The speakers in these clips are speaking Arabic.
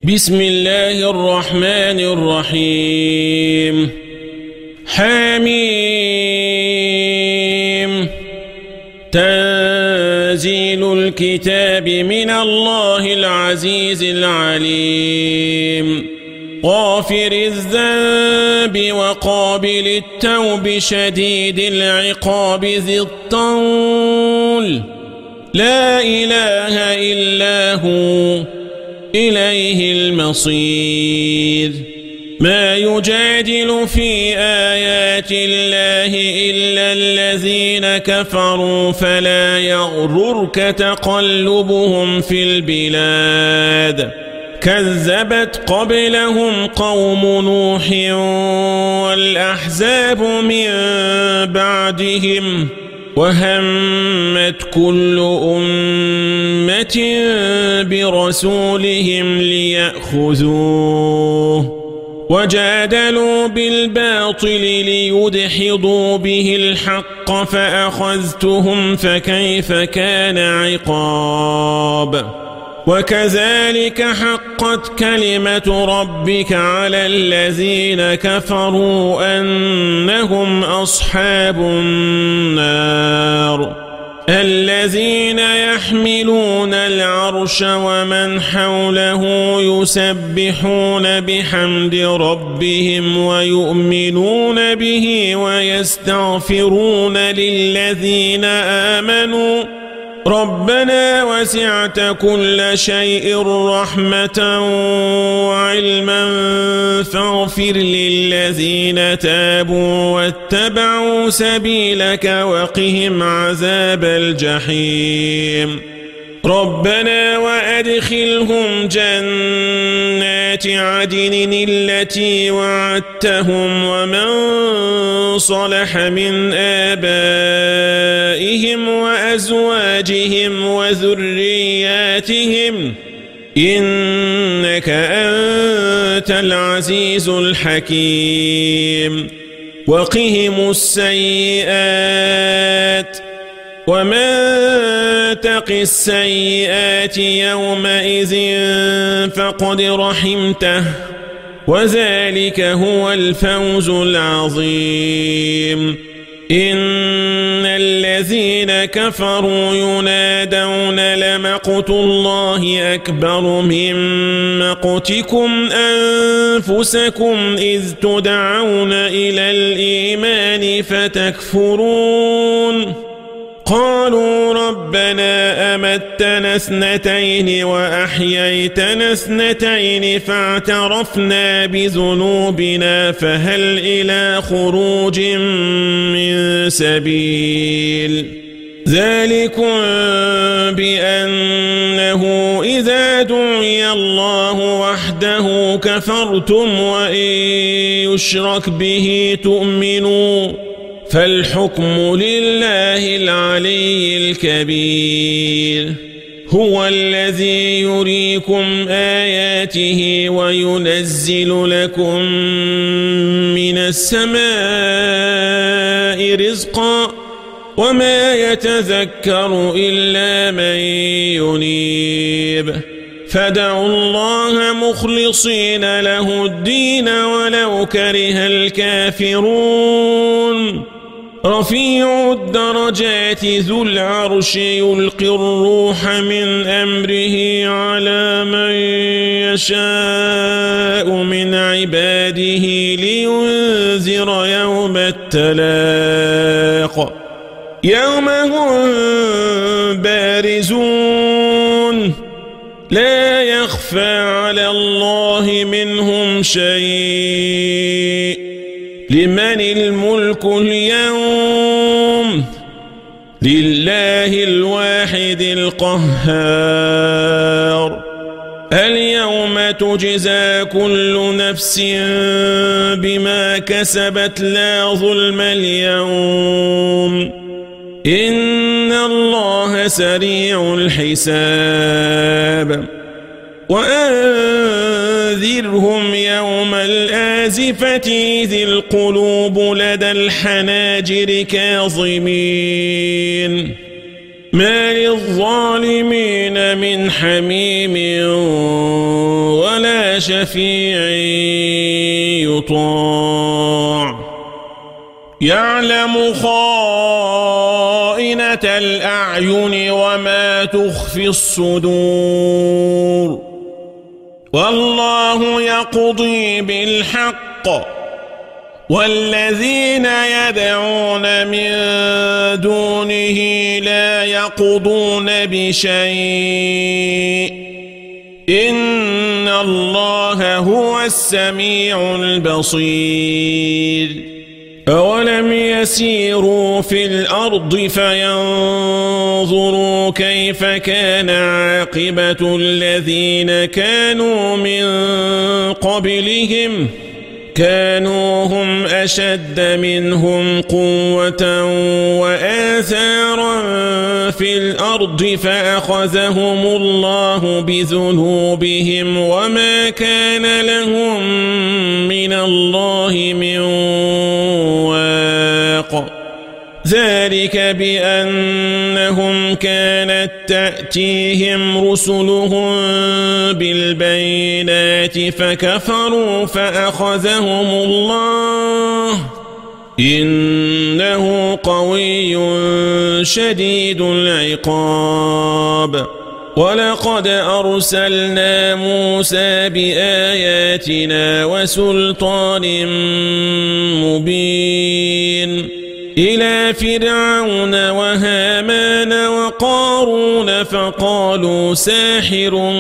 بسم الله الرحمن الرحيم حميم تنزيل الكتاب من الله العزيز العليم غافر الذنب وقابل التوب شديد العقاب ذي الطول لا إله إلا هو إليه المصير ما يجادل في آيات الله إلا الذين كفروا فلا يغررك تقلبهم في البلاد كذبت قبلهم قوم نوح والأحزاب من بعدهم وهمت كل أمة برسولهم ليأخذوه وجادلوا بالباطل ليدحضوا به الحق فأخذتهم فكيف كان عقاب وكذلك حقت كلمة ربك على الذين كفروا أنهم أصحاب النار الذين يحملون العرش ومن حوله يسبحون بحمد ربهم ويؤمنون به ويستغفرون للذين آمنوا ربنا وسعت كل شيء رحمة وعلما فاغفر للذين تابوا واتبعوا سبيلك وقهم عذاب الجحيم ربنا وأدخلهم جنات عدن التي وعدتهم ومن صلح من آبائهم وأزواجهم وذرياتهم إنك أنت العزيز الحكيم وقهم السيئات ومن تق السيئات يومئذ فقد رحمته وذلك هو الفوز العظيم إن الذين كفروا ينادون لمقت الله أكبر من مقتكم أنفسكم إذ تدعون إلى الإيمان فتكفرون قالوا ربنا أمتنا اثنتين وأحييتنا اثنتين فاعترفنا بذنوبنا فهل إلى خروج من سبيل ذلكم بأنه إذا دعي الله وحده كفرتم وإن يشرك به تؤمنوا فالحكم لله العلي الكبير هو الذي يريكم آياته وينزل لكم من السماء رزقا وما يتذكر إلا من ينيب فادعوا الله مخلصين له الدين ولو كره الكافرون رفيع الدرجات ذو العرش يلقي الروح من أمره على من يشاء من عباده لينذر يوم التلاق يوم هم بارزون لا يخفى على الله منهم شيء لمن الملك اليوم لله الواحد القهار اليوم تجزى كل نفس بما كسبت لا ظلم اليوم إن الله سريع الحساب وأنذرهم يوم الآزفة إذ القلوب لدى الحناجر كاظمين ما للظالمين من حميم ولا شفيع يطاع يعلم خائنة الأعين وما تخفي الصدور والله يقضي بالحق والذين يدعون من دونه لا يقضون بشيء إن الله هو السميع البصير أولم يسيروا في الأرض فينظروا كيف كان عاقبة الذين كانوا من قبلهم كانوا هم أشد منهم قوة وآثارا في الأرض فأخذهم الله بذنوبهم وما كان لهم من الله من واق ذلك بأنهم كانت تأتيهم رسلهم بالبينات فكفروا فأخذهم الله إنه قوي شديد العقاب ولقد أرسلنا موسى بآياتنا وسلطان مبين إلى فرعون وهامان وقارون فقالوا ساحر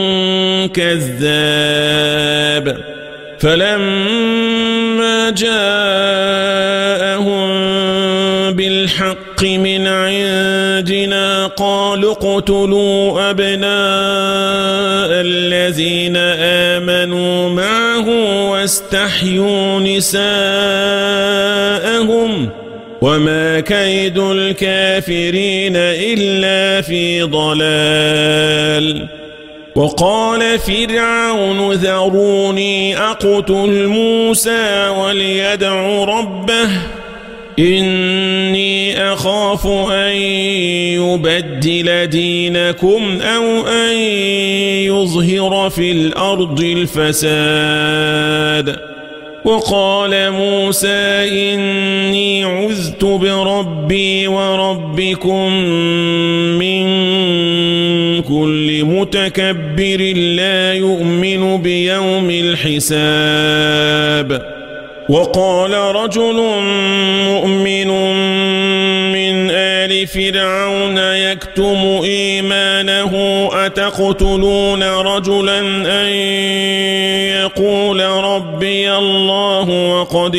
كذاب فلما جاءهم بالحق من عندنا قالوا اقتلوا أبناء الذين آمنوا معه واستحيوا نساءهم وما كيد الكافرين إلا في ضلال وقال فرعون ذروني أقتل موسى وليدع ربه إني أخاف أن يبدل دينكم أو أن يظهر في الأرض الفساد وقال موسى إني عذت بربي وربكم من كل متكبر لا يؤمن بيوم الحساب وقال رجل مؤمن من آل فرعون يكتم إيمانه أتقتلون رجلا أن يقول ربي الله وقد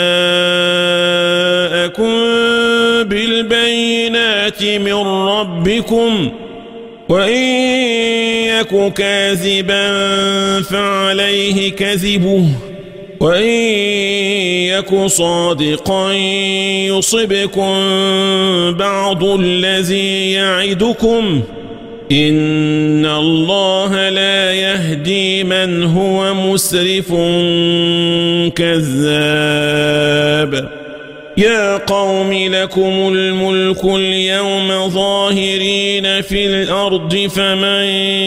جاءكم بالبينات من ربكم وإن يك كاذبا فعليه كذبه وإن يك صادقا يصبكم بعض الذي يعدكم إن الله لا يهدي من هو مسرف كذاب يا قوم لكم الملك اليوم ظاهرين في الأرض فمن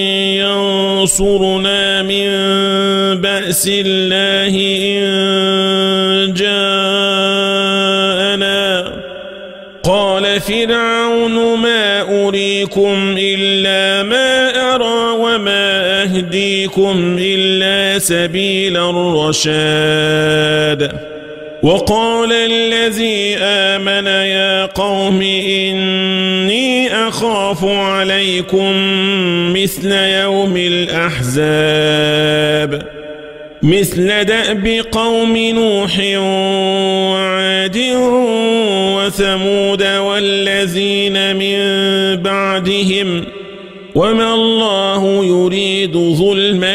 ينصرنا من بأس الله إن جاءنا قال فرعون ما أريكم إلا ما أرى وما أهديكم إلا سبيل الرشاد وقال الذي آمن يا قوم إني أخاف عليكم مثل يوم الأحزاب مثل دأب قوم نوح وعاد وثمود والذين من بعدهم وما الله يريد ظلما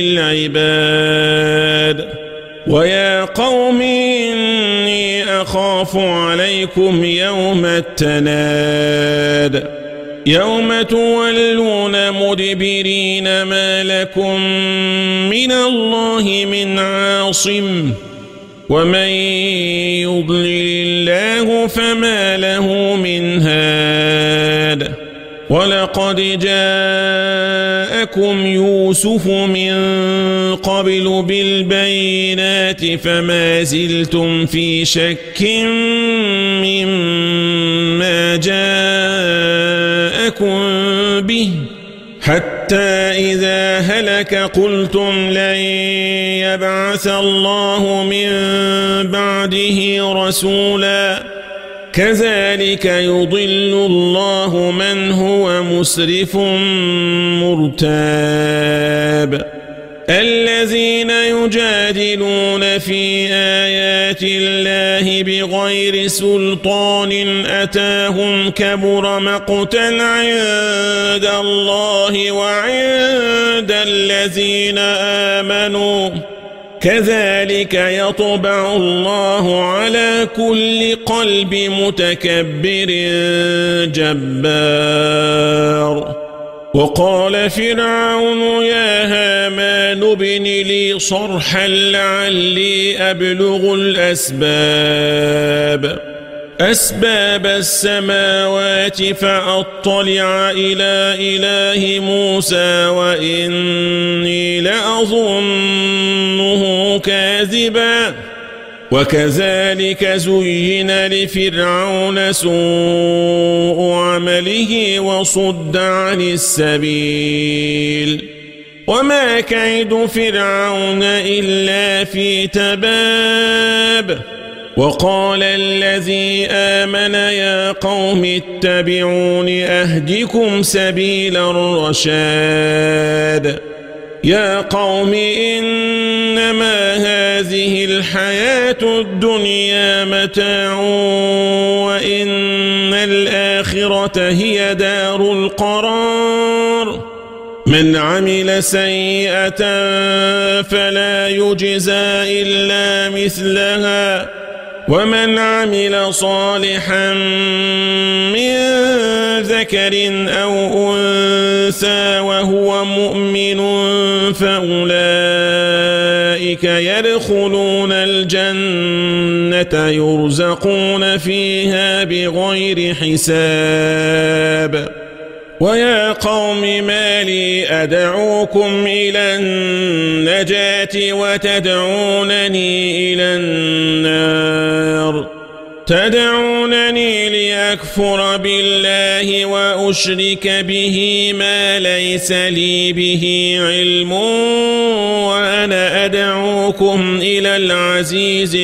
للعباد ويا قوم إني أخاف عليكم يوم التناد يوم تولون مدبرين ما لكم من الله من عاصم ومن يضلل الله فما له من هاد ولقد جاءكم يوسف من قبل بالبينات فما زلتم في شك مما جاءكم به حتى إذا هلك قلتم لن يبعث الله من بعده رسولا كذلك يضل الله من هو مسرف مرتاب الذين يجادلون في آيات الله بغير سلطان أتاهم كبر مقتا عند الله وعند الذين آمنوا كذلك يطبع الله على كل قلب متكبر جبار وقال فرعون يا هامان ابن لي صرحا لعلي أبلغ أسباب السماوات فأطلع إلى إله موسى وإني لأظنه كاذبا وكذلك زين لفرعون سوء عمله وصد عن السبيل وما كيد فرعون إلا في تباب وقال الذي آمن يا قوم اتبعون أهدكم سبيل الرشاد يا قوم إنما هذه الحياة الدنيا متاع وإن الآخرة هي دار القرار من عمل سيئة فلا يجزى إلا مثلها ومن عمل صالحا من ذكر أو أنثى وهو مؤمن فأولئك يدخلون الجنة يرزقون فيها بغير حساب ويا قوم ما لي أدعوكم إلى النجاة وتدعونني إلى النار تدعونني لأكفر بالله وأشرك به ما ليس لي به علم وأنا أدعوكم إلى العزيز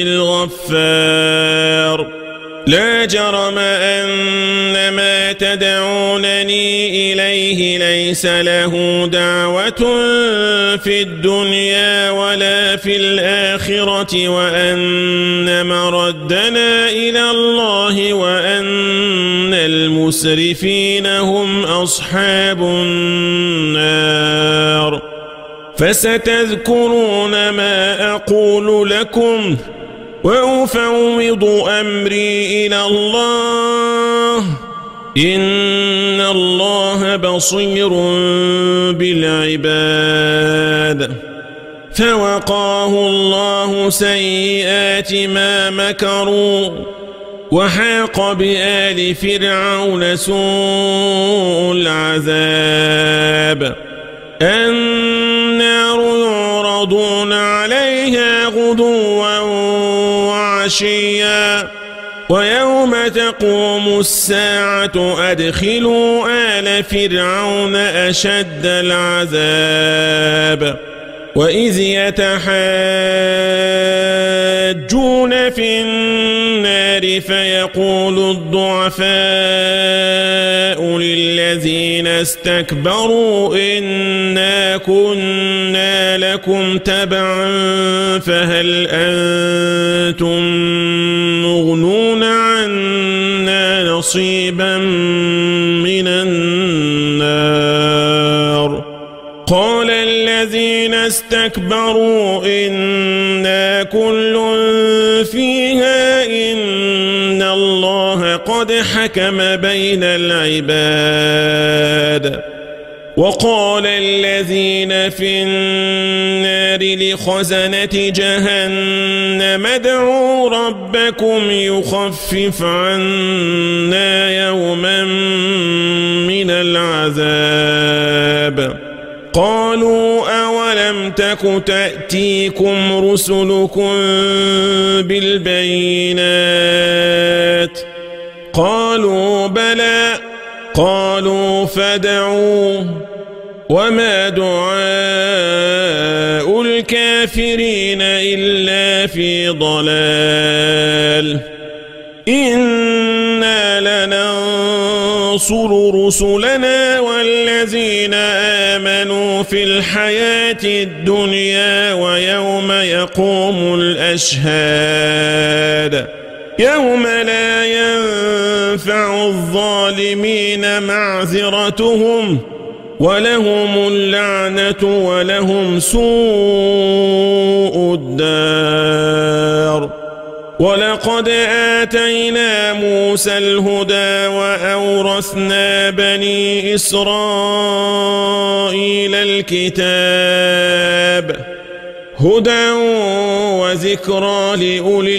الغفار لا جرم أن ما تدعونني إليه ليس له دعوة في الدنيا ولا في الآخرة وأن مردنا إلى الله وأن المسرفين هم أصحاب النار فستذكرون ما أقول لكم وأفوض أمري إلى الله إن الله بصير بالعباد فوقاه الله سيئات ما مكروا وحاق بآل فرعون سوء العذاب النار يعرضون عليها غدوا وعشيا ويوم تقوم الساعة أدخلوا آل فرعون أشد العذاب وإذ يتحاجون في النار فيقول الضعفاء للذين استكبروا إنا كنا لكم تبعا فهل أنتم مغنون عنا نصيبا من النار قال الذين استكبروا إنا كل فيها إن الله قد حكم بين العباد وقال الذين في النار لخزنة جهنم ادعوا ربكم يخفف عنا يوما من العذاب قالوا أولم تك تأتيكم رسلكم بالبينات قالوا بلى قالوا فادعوا وما دعاء الكافرين إلا في ضلال إنا لننصر رسلنا والذين آمنوا في الحياة الدنيا ويوم يقوم الأشهاد يوم لا ينفع الظالمين معذرتهم ولهم اللعنة ولهم سوء الدار ولقد آتينا موسى الهدى وأورثنا بني إسرائيل الكتاب هدى وذكرى لأولي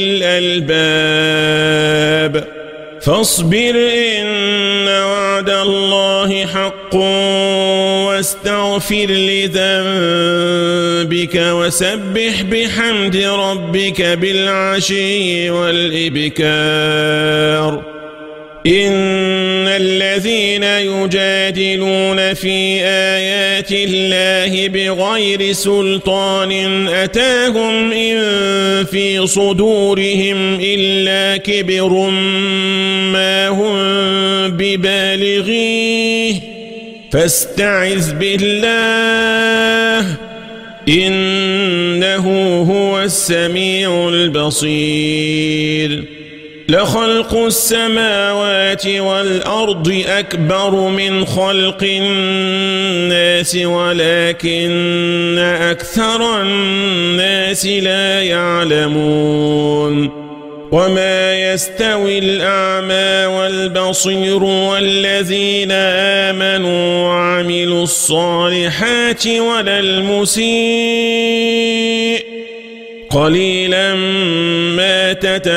الألباب فاصبر إن وعد الله حق واستغفر لذنبك وسبح بحمد ربك بالعشي والإبكار إن الذين يجادلون في آيات الله بغير سلطان أتاهم إن في صدورهم إلا كبر ما هم ببالغيه فاستعذ بالله إنه هو السميع البصير لخلق السماوات والأرض أكبر من خلق الناس ولكن أكثر الناس لا يعلمون وما يستوي الأعمى والبصير والذين آمنوا وعملوا الصالحات ولا المسيء قليلا ما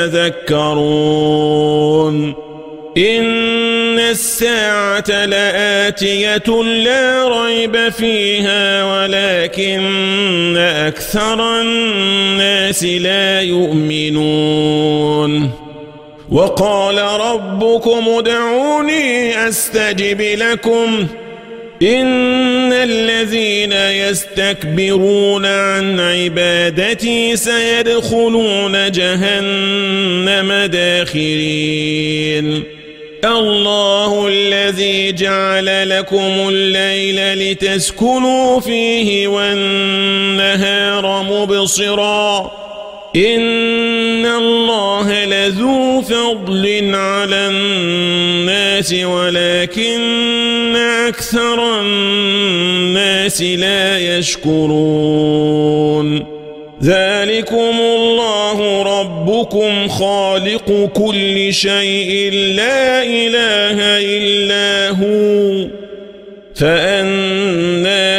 تتذكرون إن الساعة لآتية لا ريب فيها ولكن أكثر الناس لا يؤمنون وقال ربكم ادعوني أستجب لكم إن الذين يستكبرون عن عبادتي سيدخلون جهنم داخرين الله الذي جعل لكم الليل لتسكنوا فيه والنهار مبصرا إن الله لذو فضل على الناس ولكن أكثر الناس لا يشكرون ذلكم الله ربكم خالق كل شيء لا إله إلا هو فأنى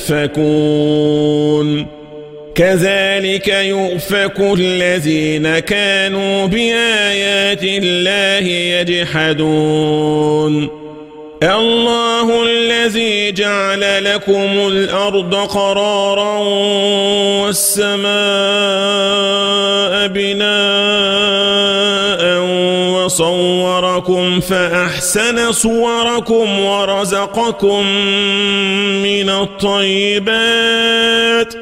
تؤفكون كذلك يؤفك الذين كانوا بآيات الله يجحدون الله الذي جعل لكم الأرض قرارا والسماء بناء وصوركم فأحسن صوركم ورزقكم من الطيبات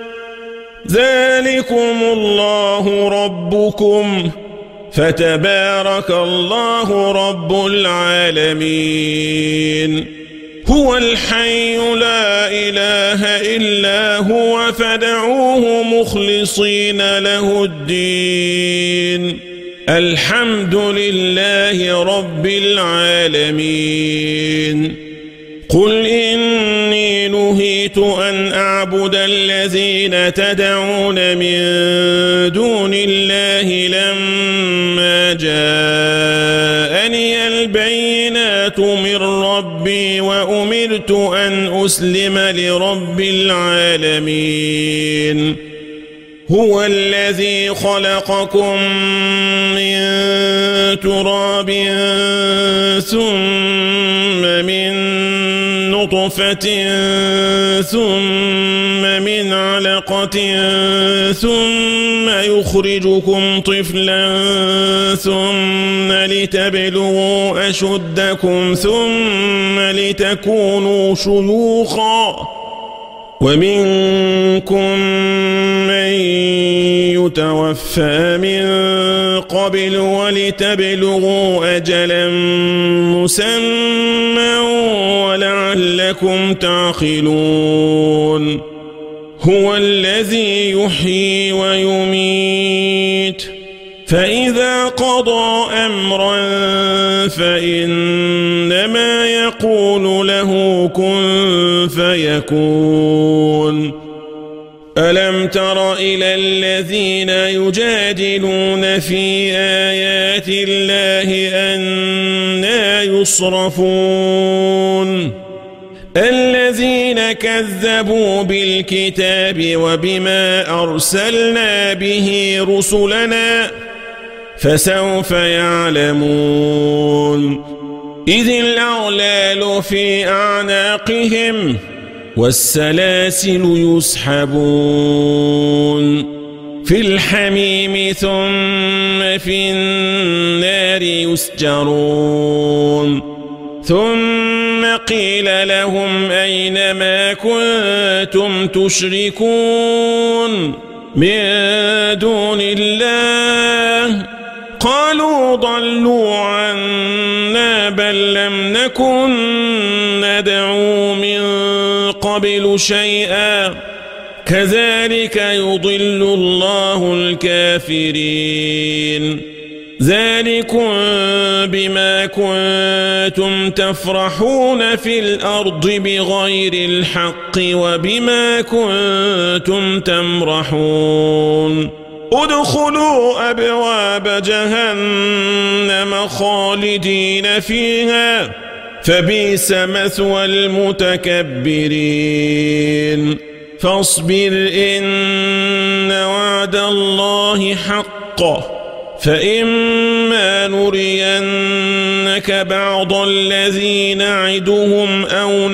ذلكم الله ربكم فتبارك الله رب العالمين هو الحي لا إله إلا هو فادعوه مخلصين له الدين الحمد لله رب العالمين قل إني نهيت أن أعبد الذين تدعون من دون الله لما جاءني البينات من ربي وأمرت أمرت أن أسلم لرب العالمين هو الذي خلقكم من تراب ثم من نطفة ثم من علقة ثم يخرجكم طفلا ثم لتبلغوا أشدكم ثم لتكونوا شيوخا ومنكم من يتوفى من قبل ولتبلغوا أجلا مسمى ولعلكم تعقلون هو الذي يحيي ويميت فإذا قضى أمرا فإنما يقول له كن فيكون ألم تر إلى الذين يجادلون في آيات الله أنى يصرفون الذين كذبوا بالكتاب وبما أرسلنا به رسلنا فسوف يعلمون إذ الأغلال في أعناقهم والسلاسل يسحبون في الحميم ثم في النار يسجرون ثم قيل لهم أين ما كنتم تشركون من دون الله قالوا ضلوا عنا بل لم نكن ندعو من قبل شيئا كذلك يضل الله الكافرين ذلكم بما كنتم تفرحون في الأرض بغير الحق وبما كنتم تمرحون ادخلوا أبواب جهنم خالدين فيها فبئس مثوى المتكبرين فاصبر إن وعد الله حق فإما نرينك بعض الذي نعدهم أو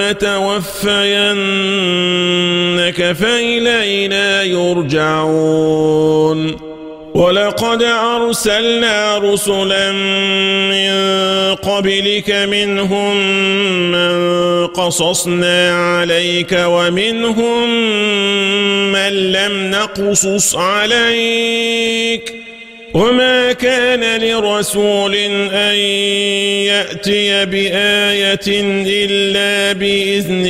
نتوفينك فإلينا يرجعون ولقد أرسلنا رسلا من قبلك منهم من قصصنا عليك ومنهم من لم نقصص عليك وما كان لرسول أن يأتي بآية إلا بإذن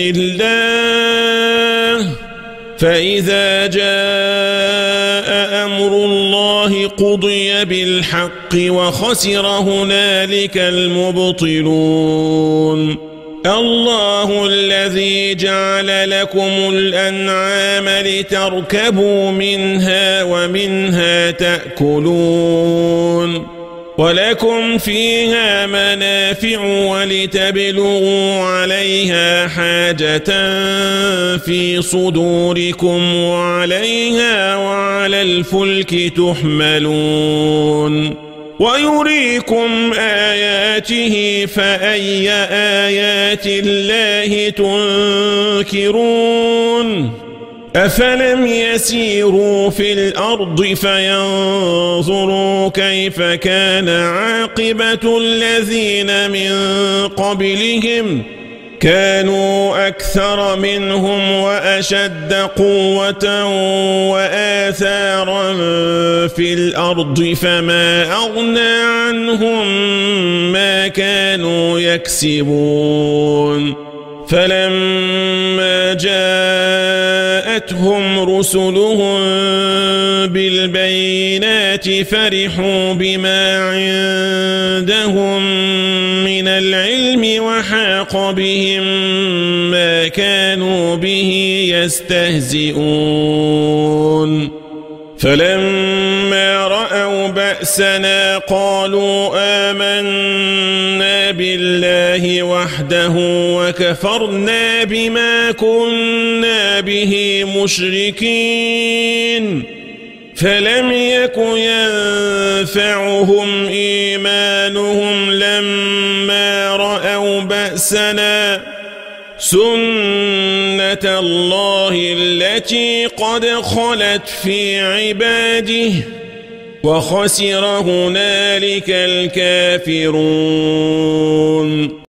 الله فإذا جاء أمر الله قضي بالحق وخسر هنالك المبطلون الله الذي جعل لكم الأنعام لتركبوا منها ومنها تأكلون ولكم فيها منافع ولتبلغوا عليها حاجة في صدوركم وعليها وعلى الفلك تحملون ويريكم آياته فأي آيات الله تنكرون أفلم يسيروا في الأرض فينظروا كيف كان عاقبة الذين من قبلهم كانوا أكثر منهم وأشد قوة وآثارا في الأرض فما أغنى عنهم ما كانوا يكسبون فلما جاءتهم رسلهم بالبينات فرحوا بما عندهم من العلم وحاق بهم ما كانوا به يستهزئون فلما رأوا رأوا بأسنا قالوا آمنا بالله وحده وكفرنا بما كنا به مشركين فلم يك ينفعهم إيمانهم لما رأوا بأسنا سنة الله التي قد خلت في عباده وخسر هنالك الكافرون